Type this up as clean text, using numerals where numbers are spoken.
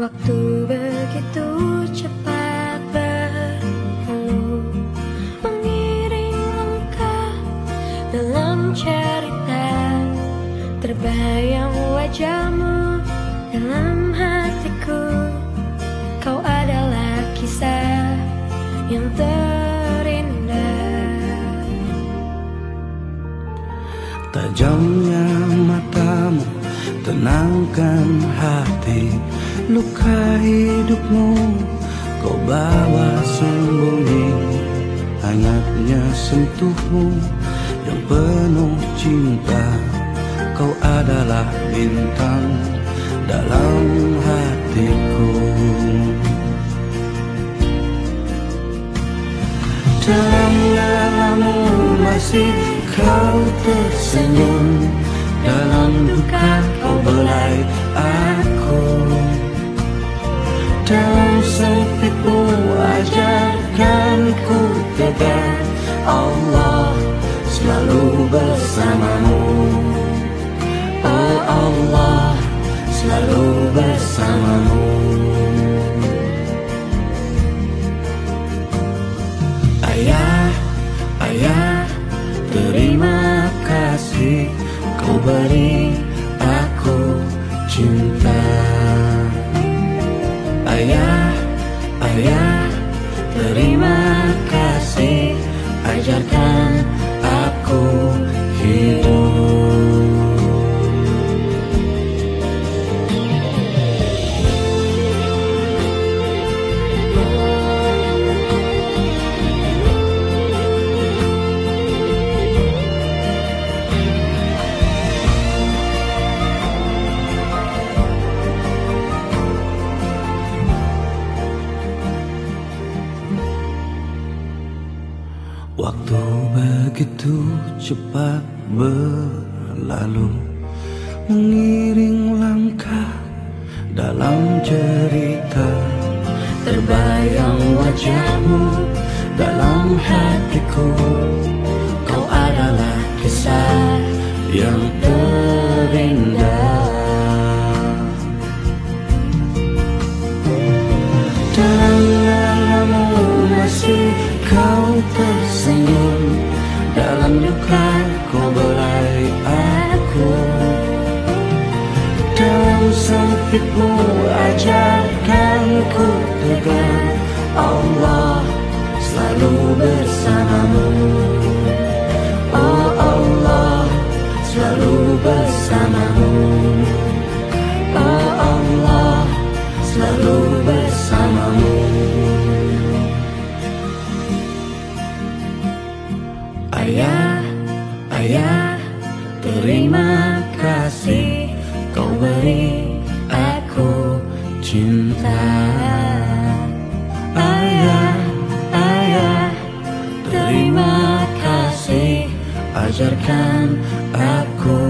Waktu begitu cepat berlalu, mengiring langkah dalam cerita. Terbayang wajahmu dalam hatiku. Kau adalah kisah yang terindah. Tajamnya matamu tenangkan hati. Luka hidupmu kau bawa sembunyi. Hangatnya sentuhmu yang penuh cinta. Kau adalah bintang dalam hatiku. Dalam lelamu masih kau tersenyum. Dalam duka kau belai aku. Dalam sempitmu ajarkan ku tegar. Allah selalu bersamamu. Oh Allah selalu bersamamu. Ayah, ayah, terima kasih kau beri aku cinta. Ayah, ayah, terima kasih ajarkan aku hidup. Waktu begitu cepat berlalu, mengiring langkah dalam cerita. Terbayang wajahmu dalam hatiku. Kau adalah kisah yang terindah. Dalam lelamu masih kau tersenyum. Dalam duka kau belai aku. Dalam sempitmu ajarkan ku tegar. Allah selalu bersamamu. Oh Allah selalu bersamamu. Oh Allah selalu bersamamu. Ayah, ayah, terima kasih kau beri aku cinta. Ayah, ayah, terima kasih ajarkan aku